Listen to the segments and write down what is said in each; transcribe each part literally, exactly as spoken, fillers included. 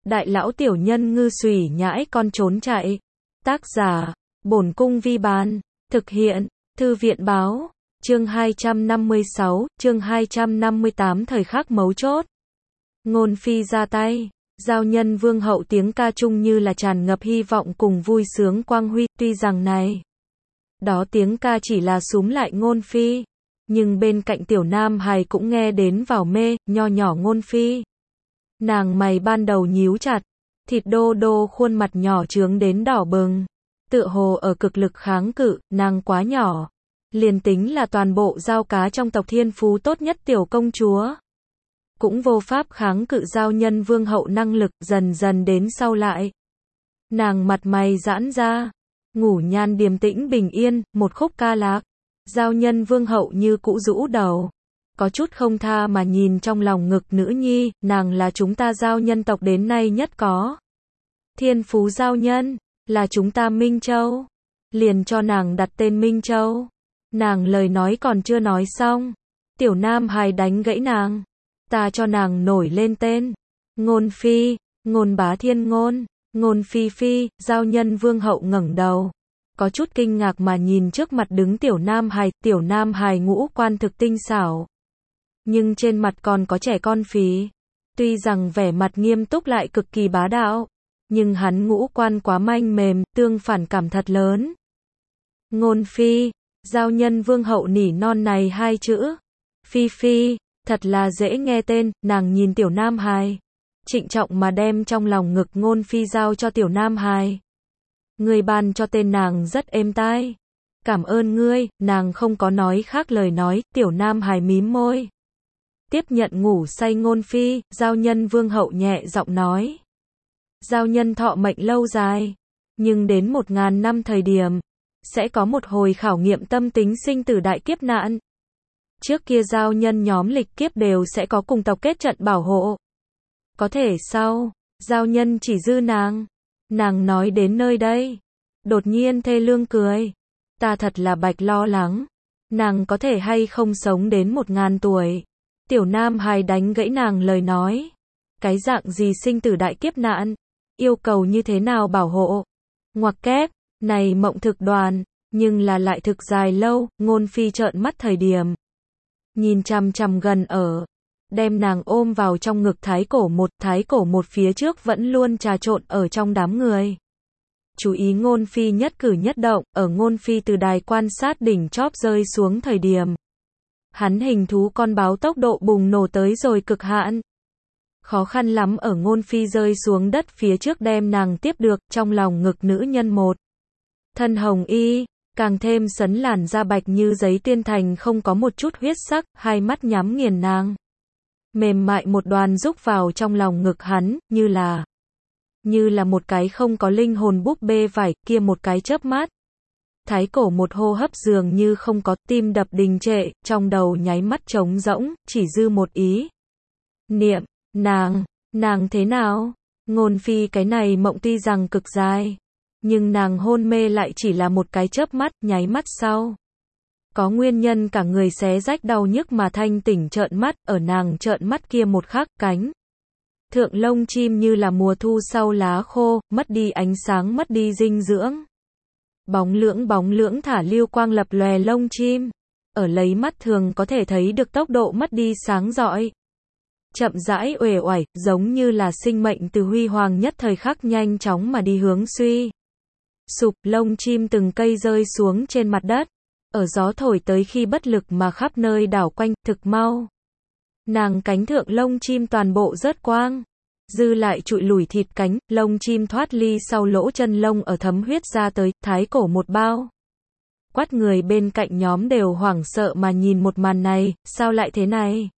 Đại lão tiểu nhân ngư xùy nhãi con trốn chạy. Tác giả, Bổn Cung Vi Bán. Thực hiện, Thư viện Báo. Chương hai trăm năm mươi sáu, chương hai trăm năm mươi tám thời khắc mấu chốt. Ngôn phi ra tay. Giao nhân vương hậu tiếng ca chung như là tràn ngập hy vọng cùng vui sướng quang huy, tuy rằng này. Đó tiếng ca chỉ là súm lại ngôn phi. Nhưng bên cạnh tiểu nam hài cũng nghe đến vào mê, nho nhỏ ngôn phi. Nàng mày ban đầu nhíu chặt, thịt đô đô khuôn mặt nhỏ trướng đến đỏ bừng. Tựa hồ ở cực lực kháng cự, nàng quá nhỏ. Liền tính là toàn bộ giao cá trong tộc thiên phú tốt nhất tiểu công chúa. Cũng vô pháp kháng cự giao nhân vương hậu năng lực, dần dần đến sau lại. Nàng mặt mày giãn ra, ngủ nhan điềm tĩnh bình yên, một khúc ca lạc. Giao nhân vương hậu như cũ rũ đầu. Có chút không tha mà nhìn trong lòng ngực nữ nhi, nàng là chúng ta giao nhân tộc đến nay nhất có. Thiên phú giao nhân, là chúng ta Minh Châu. Liền cho nàng đặt tên Minh Châu. Nàng lời nói còn chưa nói xong. Tiểu nam hài đánh gãy nàng. Ta cho nàng nổi lên tên. Ngôn phi, ngôn bá thiên ngôn, ngôn phi phi, giao nhân vương hậu ngẩng đầu. Có chút kinh ngạc mà nhìn trước mặt đứng tiểu nam hài, tiểu nam hài ngũ quan thực tinh xảo. Nhưng trên mặt còn có trẻ con phí. Tuy rằng vẻ mặt nghiêm túc lại cực kỳ bá đạo. Nhưng hắn ngũ quan quá manh mềm, tương phản cảm thật lớn. Ngôn phi, giao nhân vương hậu nỉ non này hai chữ. Phi phi, thật là dễ nghe tên, nàng nhìn tiểu nam hài. Trịnh trọng mà đem trong lòng ngực ngôn phi giao cho tiểu nam hài. Người ban cho tên nàng rất êm tai. Cảm ơn ngươi, nàng không có nói khác lời nói, tiểu nam hài mím môi. Tiếp nhận ngủ say ngôn phi, giao nhân vương hậu nhẹ giọng nói. Giao nhân thọ mệnh lâu dài, nhưng đến một ngàn năm thời điểm, sẽ có một hồi khảo nghiệm tâm tính sinh tử đại kiếp nạn. Trước kia giao nhân nhóm lịch kiếp đều sẽ có cùng tộc kết trận bảo hộ. Có thể sau, giao nhân chỉ dư nàng. Nàng nói đến nơi đây, đột nhiên thê lương cười. Ta thật là bạch lo lắng. Nàng có thể hay không sống đến một ngàn tuổi. Tiểu nam hài đánh gãy nàng lời nói. Cái dạng gì sinh tử đại kiếp nạn? Yêu cầu như thế nào bảo hộ? Ngoặc kép, này mộng thực đoàn, nhưng là lại thực dài lâu, ngôn phi trợn mắt thời điểm. Nhìn chằm chằm gần ở, đem nàng ôm vào trong ngực thái cổ một, thái cổ một phía trước vẫn luôn trà trộn ở trong đám người. Chú ý ngôn phi nhất cử nhất động, ở ngôn phi từ đài quan sát đỉnh chóp rơi xuống thời điểm. Hắn hình thú con báo tốc độ bùng nổ tới rồi cực hạn. Khó khăn lắm ở ngôn phi rơi xuống đất phía trước đem nàng tiếp được, trong lòng ngực nữ nhân một. Thân hồng y, càng thêm sấn làn da bạch như giấy tiên thành không có một chút huyết sắc, hai mắt nhắm nghiền nàng. Mềm mại một đoàn rúc vào trong lòng ngực hắn, như là, như là một cái không có linh hồn búp bê vải, kia một cái chớp mắt. Thái cổ một hô hấp dường như không có, tim đập đình trệ, trong đầu nháy mắt trống rỗng, chỉ dư một ý. Niệm, nàng, nàng thế nào? Ngôn phi cái này mộng tuy rằng cực dài, nhưng nàng hôn mê lại chỉ là một cái chớp mắt, nháy mắt sau. Có nguyên nhân cả người xé rách đau nhức mà thanh tỉnh trợn mắt, ở nàng trợn mắt kia một khắc, cánh. Thượng lông chim như là mùa thu sau lá khô, mất đi ánh sáng mất đi dinh dưỡng. Bóng lưỡng bóng lưỡng thả lưu quang lập lòe lông chim. Ở lấy mắt thường có thể thấy được tốc độ mất đi sáng rọi. Chậm rãi uể oải, giống như là sinh mệnh từ huy hoàng nhất thời khắc nhanh chóng mà đi hướng suy. Sụp, lông chim từng cây rơi xuống trên mặt đất. Ở gió thổi tới khi bất lực mà khắp nơi đảo quanh, thực mau. Nàng cánh thượng lông chim toàn bộ rớt quang. Dư lại trụi lủi thịt cánh, lông chim thoát ly sau lỗ chân lông ở thấm huyết ra tới, thái cổ một bao. Quát người bên cạnh nhóm đều hoảng sợ mà nhìn một màn này, sao lại thế này?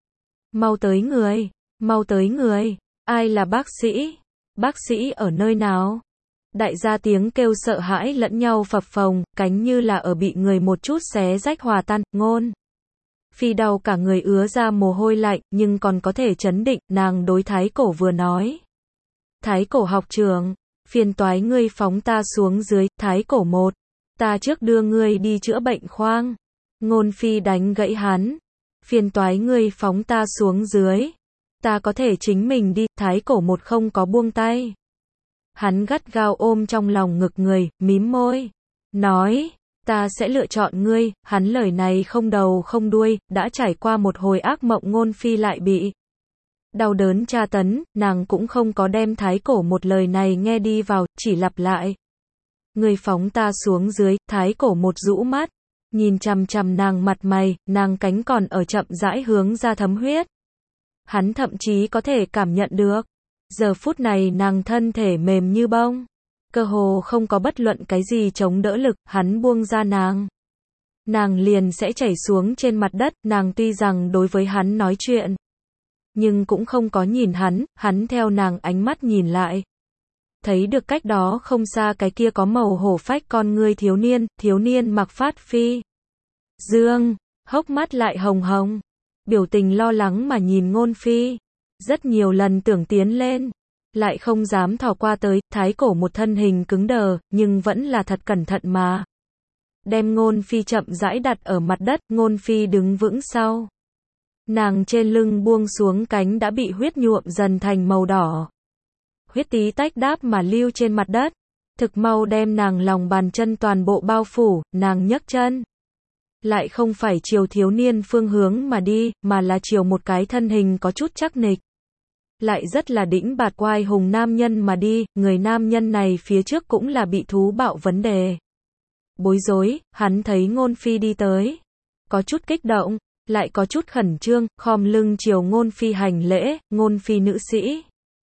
Mau tới người, mau tới người, ai là bác sĩ? Bác sĩ ở nơi nào? Đại gia tiếng kêu sợ hãi lẫn nhau phập phồng, cánh như là ở bị người một chút xé rách hòa tan, ngôn. Phi đau cả người ứa ra mồ hôi lạnh, nhưng còn có thể chấn định, nàng đối thái cổ vừa nói. Thái cổ học trường, phiền toái ngươi phóng ta xuống dưới, thái cổ một. Ta trước đưa ngươi đi chữa bệnh khoang. Ngôn phi đánh gãy hắn. Phiền toái ngươi phóng ta xuống dưới. Ta có thể chính mình đi, Thái Cổ một không có buông tay. Hắn gắt gao ôm trong lòng ngực người, mím môi. Nói, ta sẽ lựa chọn ngươi, hắn lời này không đầu không đuôi, đã trải qua một hồi ác mộng Ngôn Phi lại bị đau đớn tra tấn, nàng cũng không có đem Thái Cổ một lời này nghe đi vào, chỉ lặp lại. Ngươi phóng ta xuống dưới, Thái Cổ một rũ mắt, nhìn chằm chằm nàng mặt mày, nàng cánh còn ở chậm rãi hướng ra thấm huyết. Hắn thậm chí có thể cảm nhận được. Giờ phút này nàng thân thể mềm như bông. Cơ hồ không có bất luận cái gì chống đỡ lực, hắn buông ra nàng. Nàng liền sẽ chảy xuống trên mặt đất, nàng tuy rằng đối với hắn nói chuyện. Nhưng cũng không có nhìn hắn, hắn theo nàng ánh mắt nhìn lại. Thấy được cách đó không xa cái kia có màu hổ phách con ngươi thiếu niên, thiếu niên mặc phát phi. Dương, hốc mắt lại hồng hồng. Biểu tình lo lắng mà nhìn Ngôn Phi. Rất nhiều lần tưởng tiến lên. Lại không dám thò qua tới, Thái Cổ một thân hình cứng đờ, nhưng vẫn là thật cẩn thận mà. Đem Ngôn Phi chậm rãi đặt ở mặt đất, Ngôn Phi đứng vững sau. Nàng trên lưng buông xuống cánh đã bị huyết nhuộm dần thành màu đỏ. Huyết tí tách đáp mà lưu trên mặt đất. Thực mau đem nàng lòng bàn chân toàn bộ bao phủ, nàng nhấc chân. Lại không phải chiều thiếu niên phương hướng mà đi, mà là chiều một cái thân hình có chút chắc nịch. Lại rất là đĩnh bạt oai hùng nam nhân mà đi, người nam nhân này phía trước cũng là bị thú bạo vấn đề. Bối rối, hắn thấy Ngôn Phi đi tới. Có chút kích động, lại có chút khẩn trương, khom lưng chiều Ngôn Phi hành lễ, Ngôn Phi nữ sĩ.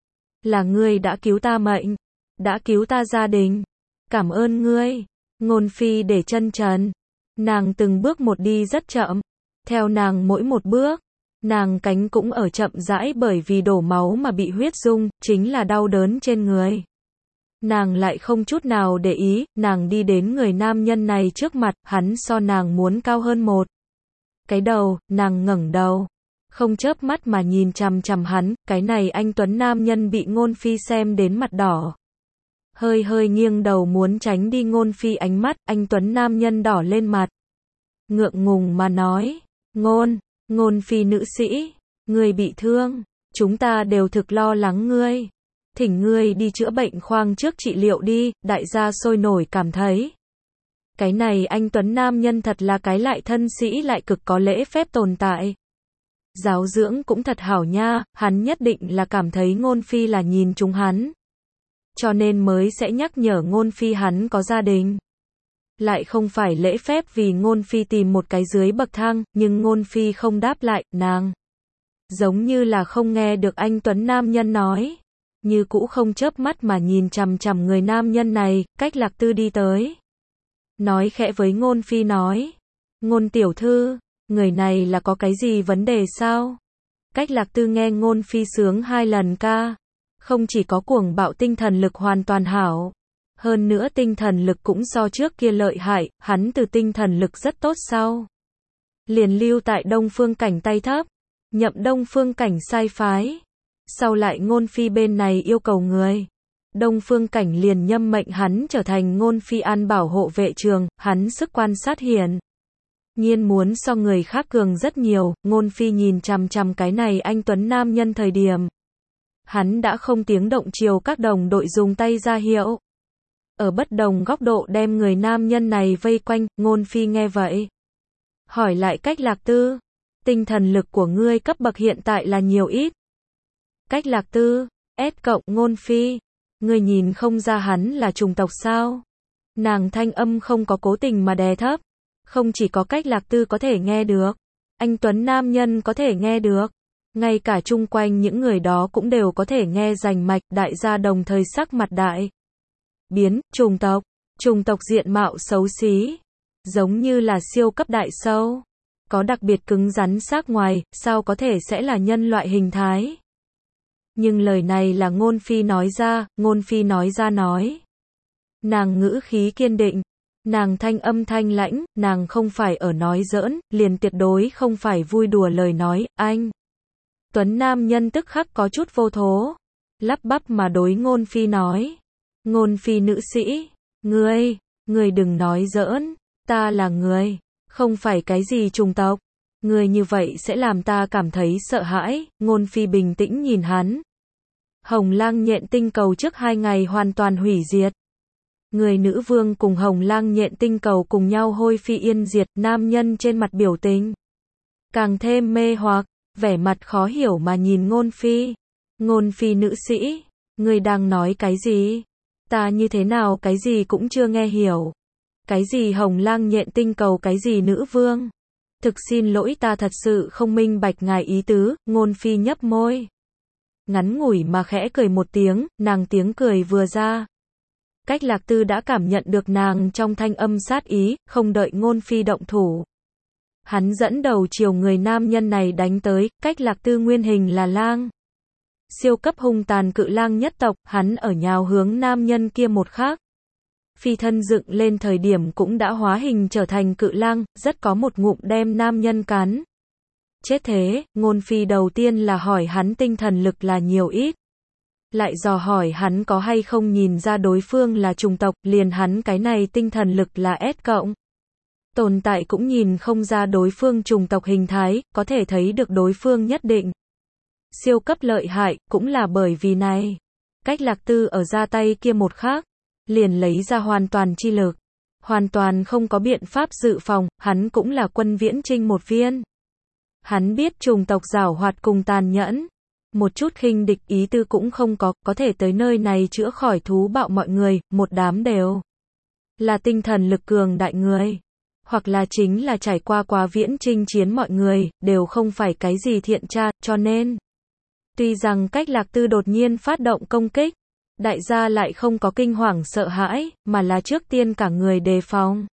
Là ngươi đã cứu ta mệnh, đã cứu ta gia đình. Cảm ơn ngươi. Ngôn Phi để chân trần. Nàng từng bước một đi rất chậm. Theo nàng mỗi một bước, nàng cánh cũng ở chậm rãi bởi vì đổ máu mà bị huyết dung, chính là đau đớn trên người. Nàng lại không chút nào để ý, nàng đi đến người nam nhân này trước mặt, hắn so nàng muốn cao hơn một cái đầu, nàng ngẩng đầu. Không chớp mắt mà nhìn chằm chằm hắn, cái này anh tuấn nam nhân bị Ngôn Phi xem đến mặt đỏ. Hơi hơi nghiêng đầu muốn tránh đi Ngôn Phi ánh mắt, anh tuấn nam nhân đỏ lên mặt. Ngượng ngùng mà nói, Ngôn, Ngôn Phi nữ sĩ, ngươi bị thương, chúng ta đều thực lo lắng ngươi. Thỉnh ngươi đi chữa bệnh khoang trước trị liệu đi, đại gia sôi nổi cảm thấy. Cái này anh tuấn nam nhân thật là cái lại thân sĩ lại cực có lễ phép tồn tại. Giáo dưỡng cũng thật hảo nha, hắn nhất định là cảm thấy Ngôn Phi là nhìn chúng hắn. Cho nên mới sẽ nhắc nhở Ngôn Phi hắn có gia đình. Lại không phải lễ phép vì Ngôn Phi tìm một cái dưới bậc thang, nhưng Ngôn Phi không đáp lại, nàng. Giống như là không nghe được anh tuấn nam nhân nói. Như cũ không chớp mắt mà nhìn chằm chằm người nam nhân này, Cách Lạc Tư đi tới. Nói khẽ với Ngôn Phi nói. Ngôn tiểu thư, người này là có cái gì vấn đề sao? Cách Lạc Tư nghe Ngôn Phi sướng hai lần ca. Không chỉ có cuồng bạo tinh thần lực hoàn toàn hảo. Hơn nữa tinh thần lực cũng so trước kia lợi hại, hắn từ tinh thần lực rất tốt sau. Liền lưu tại Đông Phương Cảnh tay thấp. Nhậm Đông Phương Cảnh sai phái. Sau lại Ngôn Phi bên này yêu cầu người. Đông Phương Cảnh liền nhâm mệnh hắn trở thành Ngôn Phi an bảo hộ vệ trường, hắn sức quan sát hiển nhiên muốn so người khác cường rất nhiều. Ngôn Phi nhìn chằm chằm cái này anh tuấn nam nhân thời điểm. Hắn đã không tiếng động chiều các đồng đội dùng tay ra hiệu. Ở bất đồng góc độ đem người nam nhân này vây quanh, Ngôn Phi nghe vậy. Hỏi lại Cách Lạc Tư, tinh thần lực của ngươi cấp bậc hiện tại là nhiều ít? Cách Lạc Tư, S cộng, Ngôn Phi, ngươi nhìn không ra hắn là chủng tộc sao? Nàng thanh âm không có cố tình mà đè thấp. Không chỉ có Cách Lạc Tư có thể nghe được, anh tuấn nam nhân có thể nghe được. Ngay cả chung quanh những người đó cũng đều có thể nghe rành mạch, đại gia đồng thời sắc mặt đại biến, chủng tộc, chủng tộc diện mạo xấu xí, giống như là siêu cấp đại sâu, có đặc biệt cứng rắn xác ngoài, sao có thể sẽ là nhân loại hình thái. Nhưng lời này là Ngôn Phi nói ra, Ngôn Phi nói ra nói. Nàng ngữ khí kiên định, nàng thanh âm thanh lãnh, nàng không phải ở nói giỡn, liền tuyệt đối không phải vui đùa lời nói, anh. Tuấn nam nhân tức khắc có chút vô thố, lắp bắp mà đối Ngôn Phi nói. Ngôn Phi nữ sĩ, ngươi, ngươi đừng nói giỡn, ta là người, không phải cái gì chủng tộc. Người như vậy sẽ làm ta cảm thấy sợ hãi, Ngôn Phi bình tĩnh nhìn hắn. Hồng Lang Nhện tinh cầu trước hai ngày hoàn toàn hủy diệt. Người nữ vương cùng Hồng Lang Nhện tinh cầu cùng nhau hôi phi yên diệt, nam nhân trên mặt biểu tình càng thêm mê hoặc, vẻ mặt khó hiểu mà nhìn Ngôn Phi. Ngôn Phi nữ sĩ, người đang nói cái gì? Ta như thế nào cái gì cũng chưa nghe hiểu. Cái gì Hồng Lang Nhện tinh cầu, cái gì nữ vương? Thực xin lỗi, ta thật sự không minh bạch ngài ý tứ. Ngôn Phi nhấp môi, ngắn ngủi mà khẽ cười một tiếng, nàng tiếng cười vừa ra. Cách Lạc Tư đã cảm nhận được nàng trong thanh âm sát ý, không đợi Ngôn Phi động thủ. Hắn dẫn đầu chiều người nam nhân này đánh tới, Cách Lạc Tư nguyên hình là lang. Siêu cấp hung tàn cự lang nhất tộc, hắn ở nhào hướng nam nhân kia một khác. Phi thân dựng lên thời điểm cũng đã hóa hình trở thành cự lang, rất có một ngụm đem nam nhân cắn. Chết thế, Ngôn Phi đầu tiên là hỏi hắn tinh thần lực là nhiều ít. Lại dò hỏi hắn có hay không nhìn ra đối phương là chủng tộc, liền hắn cái này tinh thần lực là S cộng. Tồn tại cũng nhìn không ra đối phương chủng tộc hình thái, có thể thấy được đối phương nhất định siêu cấp lợi hại, cũng là bởi vì này. Cách Lạc Tư ở ra tay kia một khác, liền lấy ra hoàn toàn chi lực. Hoàn toàn không có biện pháp dự phòng, hắn cũng là Quân Viễn Trinh một viên. Hắn biết chủng tộc giảo hoạt cùng tàn nhẫn. Một chút khinh địch ý tư cũng không có, có thể tới nơi này chữa khỏi thú bạo mọi người, một đám đều là tinh thần lực cường đại người. Hoặc là chính là trải qua quá viễn chinh chiến mọi người, đều không phải cái gì thiện tra, cho nên tuy rằng Cách Lạc Tư đột nhiên phát động công kích, đại gia lại không có kinh hoàng sợ hãi, mà là trước tiên cả người đề phòng.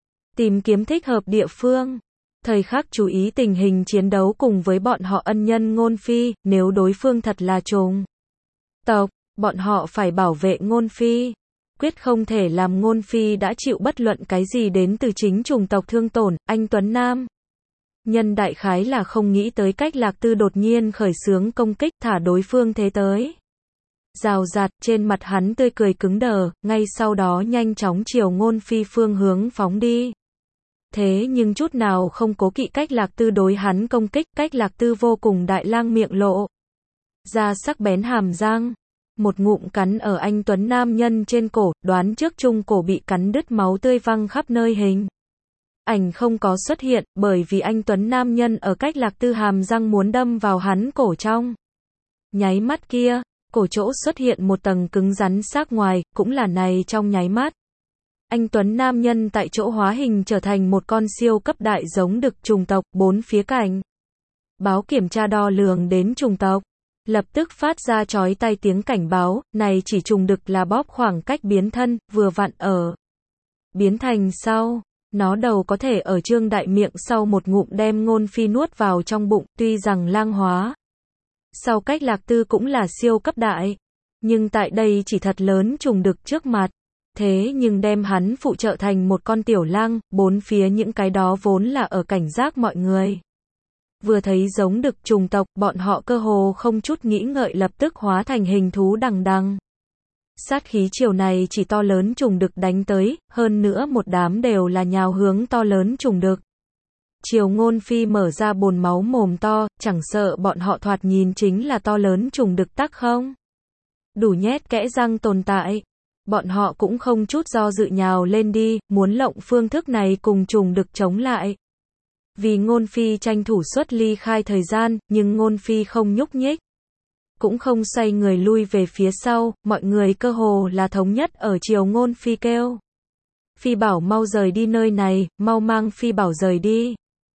Tìm kiếm thích hợp địa phương. Thời khắc chú ý tình hình chiến đấu cùng với bọn họ ân nhân Ngôn Phi, nếu đối phương thật là chủng tộc, bọn họ phải bảo vệ Ngôn Phi. Quyết không thể làm Ngôn Phi đã chịu bất luận cái gì đến từ chính chủng tộc thương tổn. Anh Tuấn Nam nhân đại khái là không nghĩ tới Cách Lạc Tư đột nhiên khởi xướng công kích, thả đối phương thế tới. Rào rạt, trên mặt hắn tươi cười cứng đờ, ngay sau đó nhanh chóng chiều Ngôn Phi phương hướng phóng đi. Thế nhưng chút nào không cố kỵ Cách Lạc Tư đối hắn công kích. Cách Lạc Tư vô cùng đại lang miệng lộ ra sắc bén hàm răng, một ngụm cắn ở anh Tuấn nam nhân trên cổ, đoán trước trung cổ bị cắn đứt, máu tươi văng khắp nơi. Hình ảnh không có xuất hiện, bởi vì anh Tuấn nam nhân ở Cách Lạc Tư hàm răng muốn đâm vào hắn cổ trong nháy mắt kia, cổ chỗ xuất hiện một tầng cứng rắn xác ngoài, cũng là này trong nháy mắt. Anh Tuấn nam nhân tại chỗ hóa hình trở thành một con siêu cấp đại giống đực chủng tộc, bốn phía cảnh báo kiểm tra đo lường đến chủng tộc, lập tức phát ra chói tai tiếng cảnh báo, này chỉ trùng đực là bóp khoảng cách biến thân, vừa vặn ở biến thành sau, nó đầu có thể ở trương đại miệng sau một ngụm đem Ngôn Phi nuốt vào trong bụng. Tuy rằng lang hóa sau Cách Lạc Tư cũng là siêu cấp đại, nhưng tại đây chỉ thật lớn trùng đực trước mặt. Thế nhưng đem hắn phụ trợ thành một con tiểu lang, bốn phía những cái đó vốn là ở cảnh giác mọi người. Vừa thấy giống đực chủng tộc, bọn họ cơ hồ không chút nghĩ ngợi lập tức hóa thành hình thú đằng đằng. Sát khí chiều này chỉ to lớn trùng đực đánh tới, hơn nữa một đám đều là nhào hướng to lớn trùng đực. Chiều Ngôn Phi mở ra bồn máu mồm to, chẳng sợ bọn họ thoạt nhìn chính là to lớn trùng đực tắc không đủ nhét kẽ răng tồn tại. Bọn họ cũng không chút do dự nhào lên đi, muốn lộng phương thức này cùng trùng đực chống lại. Vì Ngôn Phi tranh thủ xuất ly khai thời gian, nhưng Ngôn Phi không nhúc nhích, cũng không xoay người lui về phía sau, mọi người cơ hồ là thống nhất ở chiều Ngôn Phi kêu. Phi bảo mau rời đi nơi này, mau mang Phi bảo rời đi.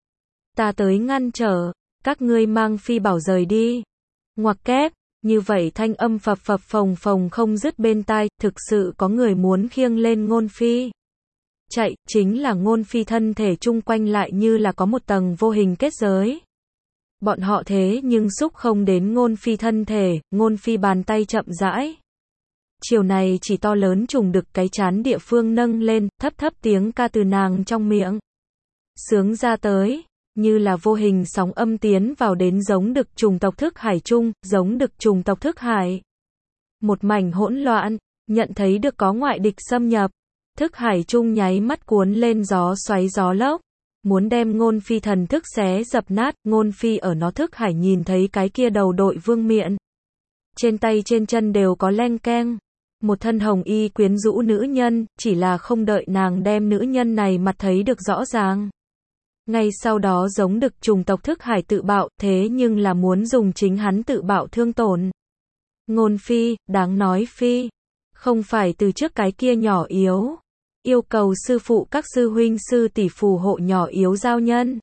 Ta tới ngăn trở, các ngươi mang Phi bảo rời đi. Ngoặc kép. Như vậy thanh âm phập phập phồng phồng không dứt bên tai, thực sự có người muốn khiêng lên Ngôn Phi. Chạy, chính là Ngôn Phi thân thể chung quanh lại như là có một tầng vô hình kết giới. Bọn họ thế nhưng xúc không đến Ngôn Phi thân thể, Ngôn Phi bàn tay chậm rãi. Chiều này chỉ to lớn trùng đực cái chán địa phương nâng lên, thấp thấp tiếng ca từ nàng trong miệng sướng ra tới. Như là vô hình sóng âm tiến vào đến giống đực trùng tộc thức hải chung, giống đực trùng tộc thức hải. Một mảnh hỗn loạn, nhận thấy được có ngoại địch xâm nhập. Thức hải chung nháy mắt cuốn lên gió xoáy gió lốc. muốn đem Ngôn Phi thần thức xé dập nát. Ngôn Phi ở nó thức hải nhìn thấy cái kia đầu đội vương miện. Trên tay trên chân đều có leng keng. Một thân hồng y quyến rũ nữ nhân, chỉ là không đợi nàng đem nữ nhân này mặt thấy được rõ ràng. Ngay sau đó giống đực trùng tộc thức hải tự bạo, thế nhưng là muốn dùng chính hắn tự bạo thương tổn. Ngôn Phi, đáng nói Phi, không phải từ trước cái kia nhỏ yếu. Yêu cầu sư phụ các sư huynh sư tỷ phù hộ nhỏ yếu giao nhân.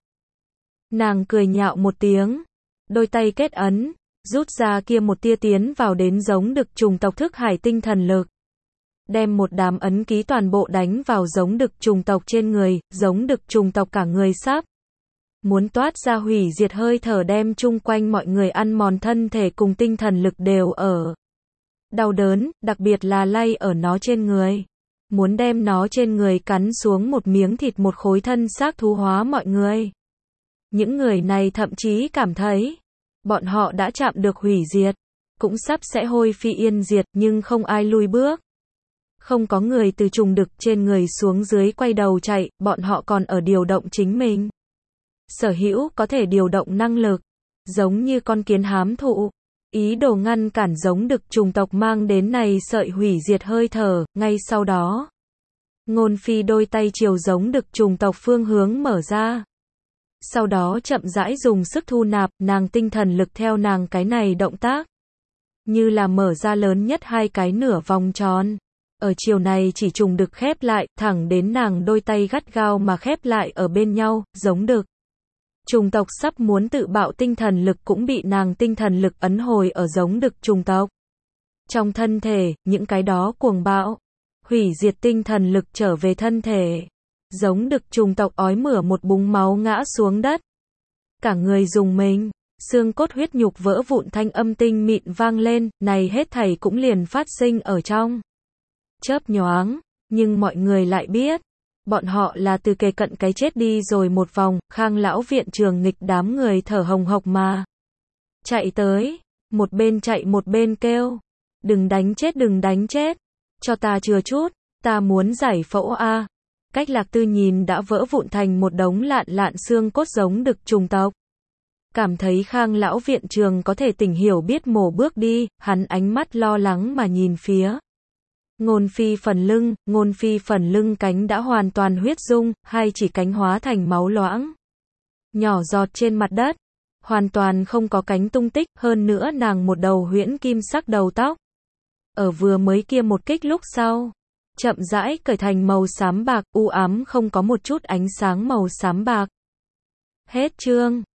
Nàng cười nhạo một tiếng, đôi tay kết ấn, rút ra kia một tia tiến vào đến giống đực trùng tộc thức hải tinh thần lực. Đem một đám ấn ký toàn bộ đánh vào giống đực trùng tộc trên người, giống đực trùng tộc cả người sắp muốn toát ra hủy diệt hơi thở, đem chung quanh mọi người ăn mòn thân thể cùng tinh thần lực đều ở đau đớn, đặc biệt là lay ở nó trên người. Muốn đem nó trên người cắn xuống một miếng thịt, một khối thân xác thú hóa mọi người. Những người này thậm chí cảm thấy bọn họ đã chạm được hủy diệt, cũng sắp sẽ hôi phi yên diệt, nhưng không ai lui bước. Không có người từ trùng đực trên người xuống dưới quay đầu chạy, bọn họ còn ở điều động chính mình sở hữu có thể điều động năng lực, giống như con kiến hám thụ, ý đồ ngăn cản giống đực trùng tộc mang đến này sợi hủy diệt hơi thở. Ngay sau đó, Ngôn Phi đôi tay chiều giống đực trùng tộc phương hướng mở ra. Sau đó chậm rãi dùng sức thu nạp, nàng tinh thần lực theo nàng cái này động tác, như là mở ra lớn nhất hai cái nửa vòng tròn. Ở chiều này chỉ trùng đực khép lại, thẳng đến nàng đôi tay gắt gao mà khép lại ở bên nhau, giống đực trùng tộc sắp muốn tự bạo tinh thần lực cũng bị nàng tinh thần lực ấn hồi ở giống đực trùng tộc. Trong thân thể, những cái đó cuồng bạo, hủy diệt tinh thần lực trở về thân thể. Giống đực trùng tộc ói mửa một búng máu ngã xuống đất. Cả người rùng mình, xương cốt huyết nhục vỡ vụn, thanh âm tinh mịn vang lên, này hết thảy cũng liền phát sinh ở trong chớp nhoáng, nhưng mọi người lại biết, bọn họ là từ kề cận cái chết đi rồi một vòng. Khang lão viện trường nghịch đám người thở hồng hộc mà chạy tới, một bên chạy một bên kêu, đừng đánh chết, đừng đánh chết, cho ta chừa chút, ta muốn giải phẫu a. Cách Lạc Tư nhìn đã vỡ vụn thành một đống lạn lạn xương cốt giống đực trùng tộc, cảm thấy Khang lão viện trường có thể tỉnh hiểu biết mổ bước đi, hắn ánh mắt lo lắng mà nhìn phía Ngôn Phi phần lưng. Ngôn Phi phần lưng cánh đã hoàn toàn huyết dung, hai chỉ cánh hóa thành máu loãng, nhỏ giọt trên mặt đất, hoàn toàn không có cánh tung tích. Hơn nữa nàng một đầu huyễn kim sắc đầu tóc, ở vừa mới kia một kích lúc sau, chậm rãi cởi thành màu xám bạc, u ám không có một chút ánh sáng màu xám bạc. Hết chương.